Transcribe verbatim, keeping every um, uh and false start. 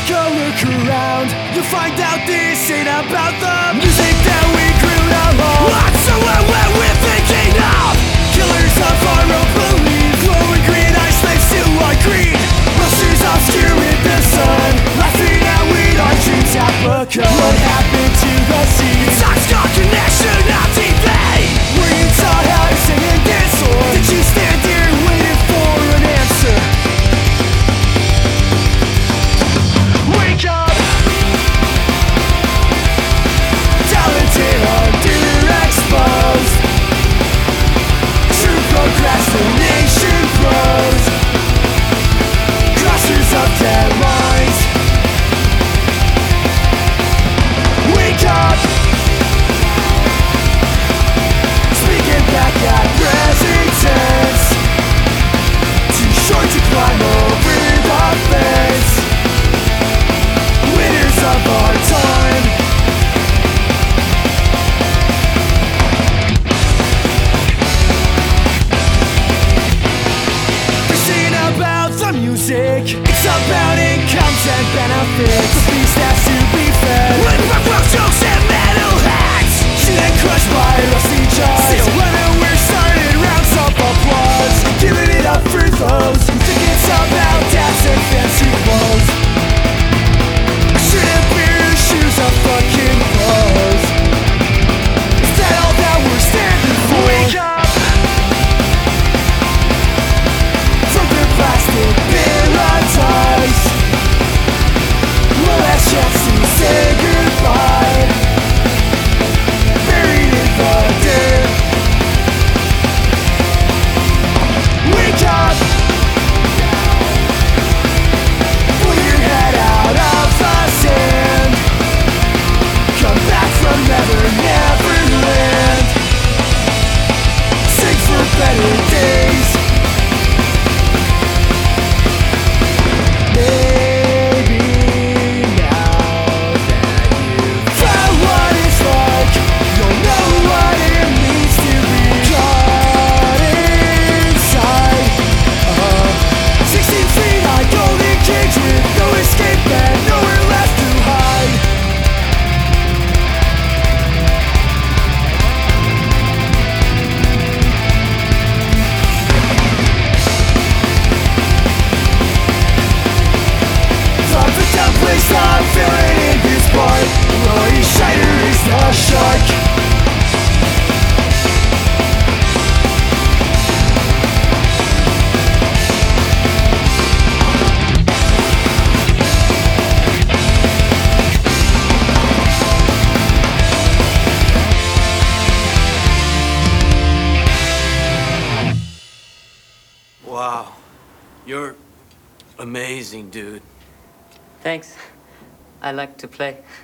take a look around. You'll find out this ain't about the music that we grew up on. What's the one where we're thinking of? Killers of our own belief, glowing green eyes, slaves to our greed. Roasters obscure in the sun, laughing at weed, our dreams have become. What happened to the scene? Sockstar Connection on T V. Were you taught how to sing and dance, or did you stand here waiting for an answer? Wake up! Talented, underexposed. True procrastination pros. Crossers of deadlines. Wake up! Speaking back at present tense. Too short to climb over the fence. Winners of our time. This ain't about the music, it's about incomes and benefits. The beast has to be fed with rough jokes and metal hacks. She then crushed by rusty jaws. Still running, we're started rounds of applause. Giving it up for those who think it's about tats and fancy clothes. Shouldn't wear your shoes of fucking clothes. Is that all that we're standing for? Wake up! From the plastic paradise. One last chance to say goodbye. Buried in the dirt. Wake up! Pull your head out of the sand. Come back from never, never land. Sing for better days. Maybe now that you've found what it's like, you'll know what it means to be caught inside a sixteen feet high golden cage with no escape and nowhere left to hide. From the dumb place I'm feeling in this part, Roy Scheider is the shark. Wow, you're amazing, dude. Thanks. I like to play.